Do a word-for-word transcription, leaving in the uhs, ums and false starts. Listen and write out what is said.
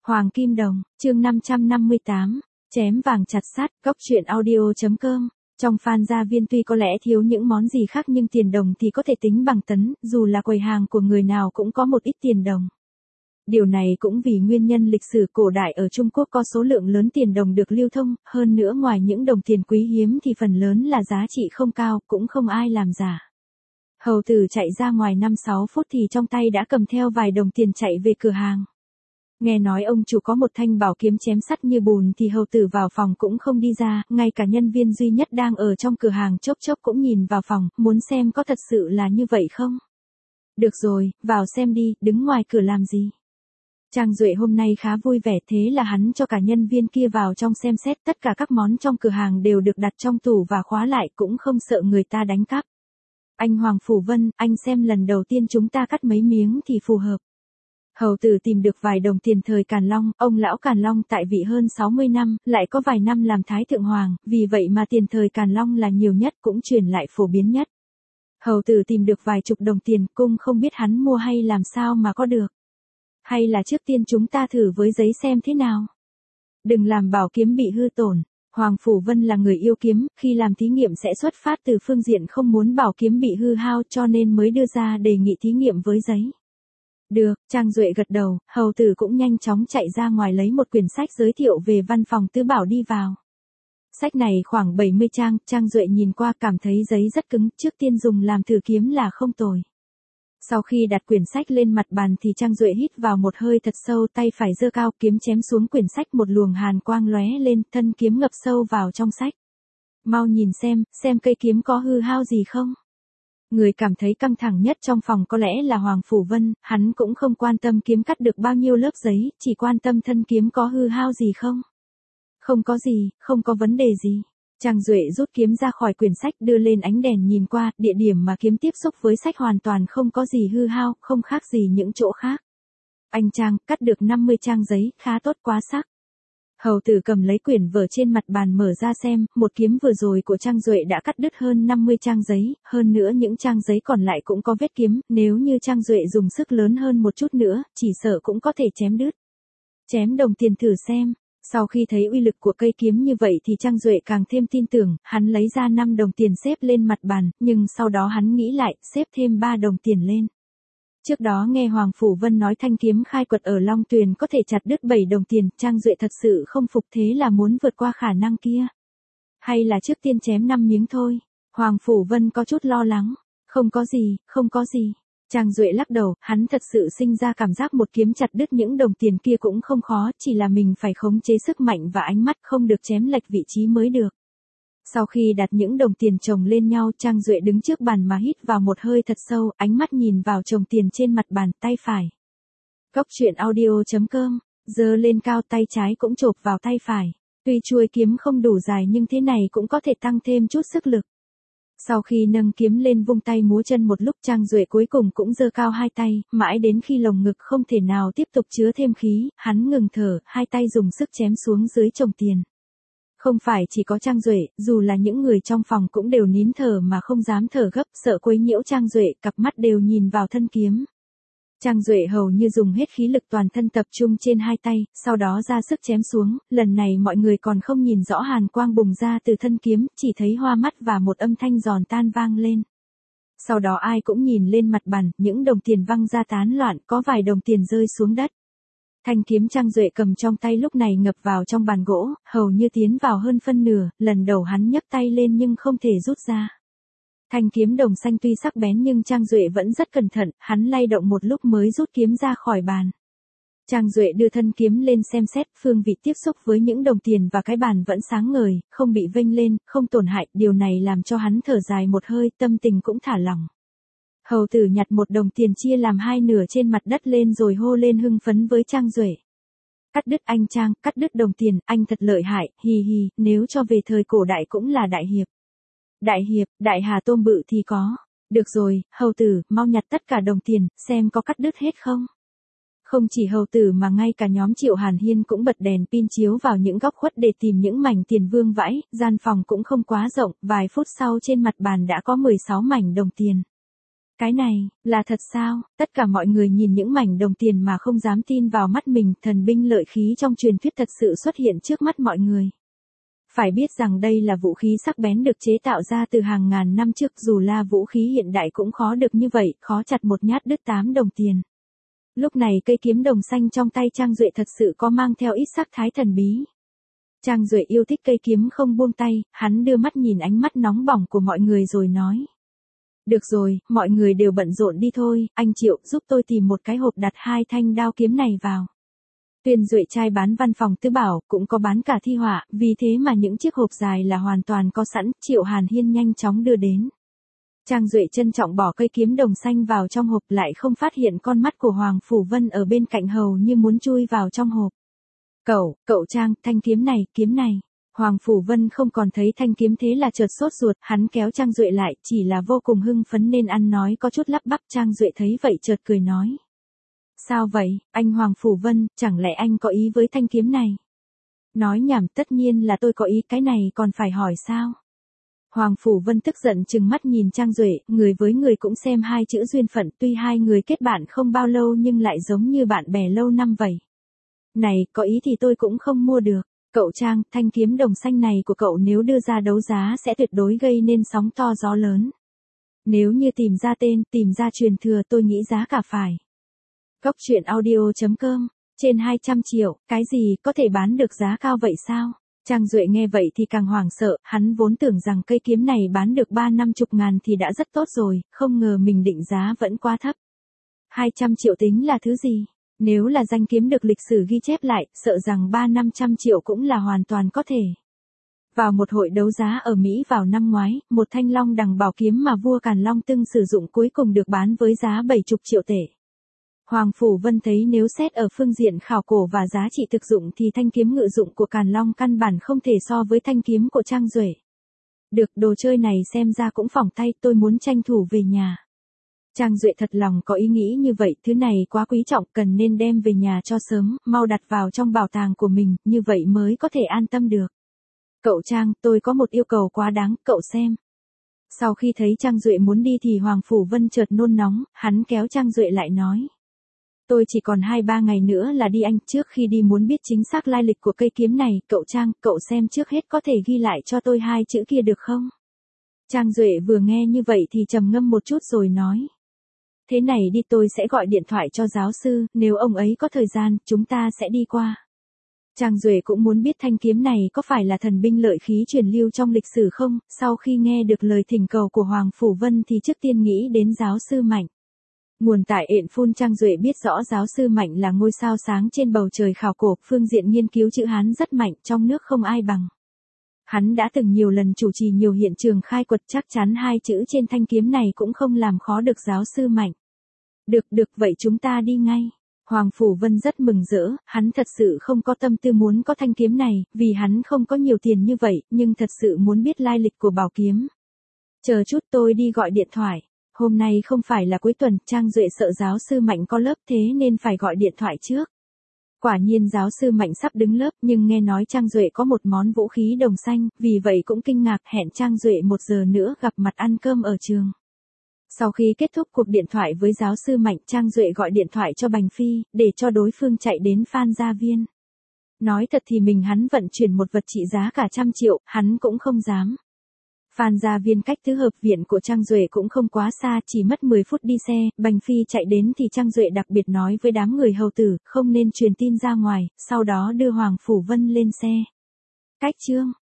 Hoàng Kim Đồng, chương năm trăm năm mươi tám, chém vàng chặt sắt, góc truyện audio.com. Trong fan gia viên tuy có lẽ thiếu những món gì khác nhưng tiền đồng thì có thể tính bằng tấn, dù là quầy hàng của người nào cũng có một ít tiền đồng. Điều này cũng vì nguyên nhân lịch sử cổ đại ở Trung Quốc có số lượng lớn tiền đồng được lưu thông, hơn nữa ngoài những đồng tiền quý hiếm thì phần lớn là giá trị không cao, cũng không ai làm giả. Hầu tử chạy ra ngoài năm sáu phút thì trong tay đã cầm theo vài đồng tiền chạy về cửa hàng. Nghe nói ông chủ có một thanh bảo kiếm chém sắt như bùn thì hầu tử vào phòng cũng không đi ra, ngay cả nhân viên duy nhất đang ở trong cửa hàng chốc chốc cũng nhìn vào phòng, muốn xem có thật sự là như vậy không. Được rồi, vào xem đi, đứng ngoài cửa làm gì. Trang Duệ hôm nay khá vui vẻ, thế là hắn cho cả nhân viên kia vào trong xem xét, tất cả các món trong cửa hàng đều được đặt trong tủ và khóa lại, cũng không sợ người ta đánh cắp. Anh Hoàng Phủ Vân, anh xem lần đầu tiên chúng ta cắt mấy miếng thì phù hợp. Hầu tử tìm được vài đồng tiền thời Càn Long, ông lão Càn Long tại vị hơn sáu mươi năm, lại có vài năm làm Thái Thượng Hoàng, vì vậy mà tiền thời Càn Long là nhiều nhất cũng truyền lại phổ biến nhất. Hầu tử tìm được vài chục đồng tiền, cung không biết hắn mua hay làm sao mà có được. Hay là trước tiên chúng ta thử với giấy xem thế nào. Đừng làm bảo kiếm bị hư tổn. Hoàng Phủ Vân là người yêu kiếm, khi làm thí nghiệm sẽ xuất phát từ phương diện không muốn bảo kiếm bị hư hao cho nên mới đưa ra đề nghị thí nghiệm với giấy. Được, Trang Duệ gật đầu, hầu tử cũng nhanh chóng chạy ra ngoài lấy một quyển sách giới thiệu về văn phòng tứ bảo đi vào. Sách này khoảng bảy mươi trang, Trang Duệ nhìn qua cảm thấy giấy rất cứng, trước tiên dùng làm thử kiếm là không tồi. Sau khi đặt quyển sách lên mặt bàn thì Trang Duệ hít vào một hơi thật sâu, tay phải giơ cao, kiếm chém xuống quyển sách, một luồng hàn quang lóe lên, thân kiếm ngập sâu vào trong sách. Mau nhìn xem, xem cây kiếm có hư hao gì không. Người cảm thấy căng thẳng nhất trong phòng có lẽ là Hoàng Phủ Vân, hắn cũng không quan tâm kiếm cắt được bao nhiêu lớp giấy, chỉ quan tâm thân kiếm có hư hao gì không. Không có gì, không có vấn đề gì. Trang Duệ rút kiếm ra khỏi quyển sách đưa lên ánh đèn nhìn qua, địa điểm mà kiếm tiếp xúc với sách hoàn toàn không có gì hư hao, không khác gì những chỗ khác. Anh Trang, cắt được năm mươi trang giấy, khá tốt quá sắc. Hầu tử cầm lấy quyển vở trên mặt bàn mở ra xem, một kiếm vừa rồi của Trang Duệ đã cắt đứt hơn năm mươi trang giấy, hơn nữa những trang giấy còn lại cũng có vết kiếm, nếu như Trang Duệ dùng sức lớn hơn một chút nữa, chỉ sợ cũng có thể chém đứt. Chém đồng tiền thử xem. Sau khi thấy uy lực của cây kiếm như vậy thì Trang Duệ càng thêm tin tưởng, hắn lấy ra năm đồng tiền xếp lên mặt bàn, nhưng sau đó hắn nghĩ lại, xếp thêm ba đồng tiền lên. Trước đó nghe Hoàng Phủ Vân nói thanh kiếm khai quật ở Long Tuyền có thể chặt đứt bảy đồng tiền, Trang Duệ thật sự không phục, thế là muốn vượt qua khả năng kia. Hay là trước tiên chém năm miếng thôi. Hoàng Phủ Vân có chút lo lắng. Không có gì, không có gì. Trang Duệ lắc đầu, hắn thật sự sinh ra cảm giác một kiếm chặt đứt những đồng tiền kia cũng không khó, chỉ là mình phải khống chế sức mạnh và ánh mắt, không được chém lệch vị trí mới được. Sau khi đặt những đồng tiền chồng lên nhau, Trang Duệ đứng trước bàn mà hít vào một hơi thật sâu, ánh mắt nhìn vào chồng tiền trên mặt bàn, tay phải. Góc truyện audio.com, giơ lên cao, tay trái cũng chộp vào tay phải. Tuy chuôi kiếm không đủ dài nhưng thế này cũng có thể tăng thêm chút sức lực. Sau khi nâng kiếm lên vung tay múa chân một lúc, Trang Duệ cuối cùng cũng giơ cao hai tay, mãi đến khi lồng ngực không thể nào tiếp tục chứa thêm khí, hắn ngừng thở, hai tay dùng sức chém xuống dưới chồng tiền. Không phải chỉ có Trang Duệ, dù là những người trong phòng cũng đều nín thở mà không dám thở gấp, sợ quấy nhiễu Trang Duệ, cặp mắt đều nhìn vào thân kiếm. Trang Duệ hầu như dùng hết khí lực toàn thân tập trung trên hai tay, sau đó ra sức chém xuống, lần này mọi người còn không nhìn rõ hàn quang bùng ra từ thân kiếm, chỉ thấy hoa mắt và một âm thanh giòn tan vang lên. Sau đó ai cũng nhìn lên mặt bàn, những đồng tiền văng ra tán loạn, có vài đồng tiền rơi xuống đất. Thanh kiếm Trang Duệ cầm trong tay lúc này ngập vào trong bàn gỗ, hầu như tiến vào hơn phân nửa, lần đầu hắn nhấc tay lên nhưng không thể rút ra. Thanh kiếm đồng xanh tuy sắc bén nhưng Trang Duệ vẫn rất cẩn thận, hắn lay động một lúc mới rút kiếm ra khỏi bàn. Trang Duệ đưa thân kiếm lên xem xét, phương vị tiếp xúc với những đồng tiền và cái bàn vẫn sáng ngời, không bị vênh lên, không tổn hại, điều này làm cho hắn thở dài một hơi, tâm tình cũng thả lỏng. Hầu tử nhặt một đồng tiền chia làm hai nửa trên mặt đất lên rồi hô lên hưng phấn với Trang Duệ. Cắt đứt anh Trang, cắt đứt đồng tiền, anh thật lợi hại, hì hì, nếu cho về thời cổ đại cũng là đại hiệp. Đại hiệp, đại hà tôm bự thì có. Được rồi, hầu tử, mau nhặt tất cả đồng tiền, xem có cắt đứt hết không. Không chỉ hầu tử mà ngay cả nhóm Triệu Hàn Hiên cũng bật đèn pin chiếu vào những góc khuất để tìm những mảnh tiền vương vãi, gian phòng cũng không quá rộng, vài phút sau trên mặt bàn đã có mười sáu mảnh đồng tiền. Cái này, là thật sao? Tất cả mọi người nhìn những mảnh đồng tiền mà không dám tin vào mắt mình, thần binh lợi khí trong truyền thuyết thật sự xuất hiện trước mắt mọi người. Phải biết rằng đây là vũ khí sắc bén được chế tạo ra từ hàng ngàn năm trước, dù là vũ khí hiện đại cũng khó được như vậy, khó chặt một nhát đứt tám đồng tiền. Lúc này cây kiếm đồng xanh trong tay Trang Duệ thật sự có mang theo ít sắc thái thần bí. Trang Duệ yêu thích cây kiếm không buông tay, hắn đưa mắt nhìn ánh mắt nóng bỏng của mọi người rồi nói. Được rồi, mọi người đều bận rộn đi thôi, anh Triệu giúp tôi tìm một cái hộp đặt hai thanh đao kiếm này vào. Tuyên Duệ trai bán văn phòng tứ bảo, cũng có bán cả thi họa, vì thế mà những chiếc hộp dài là hoàn toàn có sẵn, Triệu Hàn Hiên nhanh chóng đưa đến. Trang Duệ trân trọng bỏ cây kiếm đồng xanh vào trong hộp, lại không phát hiện con mắt của Hoàng Phủ Vân ở bên cạnh hầu như muốn chui vào trong hộp. Cậu, cậu Trang, thanh kiếm này, kiếm này. Hoàng Phủ Vân không còn thấy thanh kiếm thế là chợt sốt ruột, hắn kéo Trang Duệ lại, chỉ là vô cùng hưng phấn nên ăn nói có chút lắp bắp. Trang Duệ thấy vậy chợt cười nói. Sao vậy, anh Hoàng Phủ Vân, chẳng lẽ anh có ý với thanh kiếm này? Nói nhảm, tất nhiên là tôi có ý, cái này còn phải hỏi sao? Hoàng Phủ Vân tức giận trừng mắt nhìn Trang Duệ, người với người cũng xem hai chữ duyên phận, tuy hai người kết bạn không bao lâu nhưng lại giống như bạn bè lâu năm vậy. Này, có ý thì tôi cũng không mua được. Cậu Trang, thanh kiếm đồng xanh này của cậu nếu đưa ra đấu giá sẽ tuyệt đối gây nên sóng to gió lớn. Nếu như tìm ra tên, tìm ra truyền thừa tôi nghĩ giá cả phải. Góc truyện audio chấm com, trên hai trăm triệu, cái gì, có thể bán được giá cao vậy sao? Trang Duệ nghe vậy thì càng hoảng sợ, hắn vốn tưởng rằng cây kiếm này bán được ba năm chục ngàn thì đã rất tốt rồi, không ngờ mình định giá vẫn quá thấp. hai trăm triệu tính là thứ gì? Nếu là danh kiếm được lịch sử ghi chép lại, sợ rằng ba năm trăm triệu cũng là hoàn toàn có thể. Vào một hội đấu giá ở Mỹ vào năm ngoái, một thanh long đằng bảo kiếm mà vua Càn Long Tưng sử dụng cuối cùng được bán với giá bảy mươi triệu tệ. Hoàng Phủ Vân thấy nếu xét ở phương diện khảo cổ và giá trị thực dụng thì thanh kiếm ngự dụng của Càn Long căn bản không thể so với thanh kiếm của Trang Duệ. Được, đồ chơi này xem ra cũng phỏng tay, tôi muốn tranh thủ về nhà. Trang Duệ thật lòng có ý nghĩ như vậy, thứ này quá quý trọng, cần nên đem về nhà cho sớm, mau đặt vào trong bảo tàng của mình, như vậy mới có thể an tâm được. Cậu Trang, tôi có một yêu cầu quá đáng, cậu xem. Sau khi thấy Trang Duệ muốn đi thì Hoàng Phủ Vân chợt nôn nóng, hắn kéo Trang Duệ lại nói. Tôi chỉ còn hai ba ngày nữa là đi anh, trước khi đi muốn biết chính xác lai lịch của cây kiếm này, cậu Trang, cậu xem trước hết có thể ghi lại cho tôi hai chữ kia được không? Trang Duệ vừa nghe như vậy thì trầm ngâm một chút rồi nói. Thế này đi, tôi sẽ gọi điện thoại cho giáo sư, nếu ông ấy có thời gian, chúng ta sẽ đi qua. Trang Duệ cũng muốn biết thanh kiếm này có phải là thần binh lợi khí truyền lưu trong lịch sử không, sau khi nghe được lời thỉnh cầu của Hoàng Phủ Vân thì trước tiên nghĩ đến giáo sư Mạnh. Nguồn tại ện phun. Trang Duệ biết rõ giáo sư Mạnh là ngôi sao sáng trên bầu trời khảo cổ, phương diện nghiên cứu chữ Hán rất mạnh, trong nước không ai bằng. Hắn đã từng nhiều lần chủ trì nhiều hiện trường khai quật, chắc chắn hai chữ trên thanh kiếm này cũng không làm khó được giáo sư Mạnh. Được được, vậy chúng ta đi ngay. Hoàng Phủ Vân rất mừng rỡ, hắn thật sự không có tâm tư muốn có thanh kiếm này, vì hắn không có nhiều tiền như vậy, nhưng thật sự muốn biết lai lịch của bảo kiếm. Chờ chút, tôi đi gọi điện thoại. Hôm nay không phải là cuối tuần, Trang Duệ sợ giáo sư Mạnh có lớp thế nên phải gọi điện thoại trước. Quả nhiên giáo sư Mạnh sắp đứng lớp, nhưng nghe nói Trang Duệ có một món vũ khí đồng xanh, vì vậy cũng kinh ngạc, hẹn Trang Duệ một giờ nữa gặp mặt ăn cơm ở trường. Sau khi kết thúc cuộc điện thoại với giáo sư Mạnh, Trang Duệ gọi điện thoại cho Bành Phi, để cho đối phương chạy đến Phan Gia Viên. Nói thật thì mình hắn vận chuyển một vật trị giá cả trăm triệu, hắn cũng không dám. Phan Gia Viên cách tứ hợp viện của Trang Duệ cũng không quá xa, chỉ mất mười phút đi xe. Bành Phi chạy đến thì Trang Duệ đặc biệt nói với đám người hầu tử, không nên truyền tin ra ngoài, sau đó đưa Hoàng Phủ Vân lên xe. Cách chương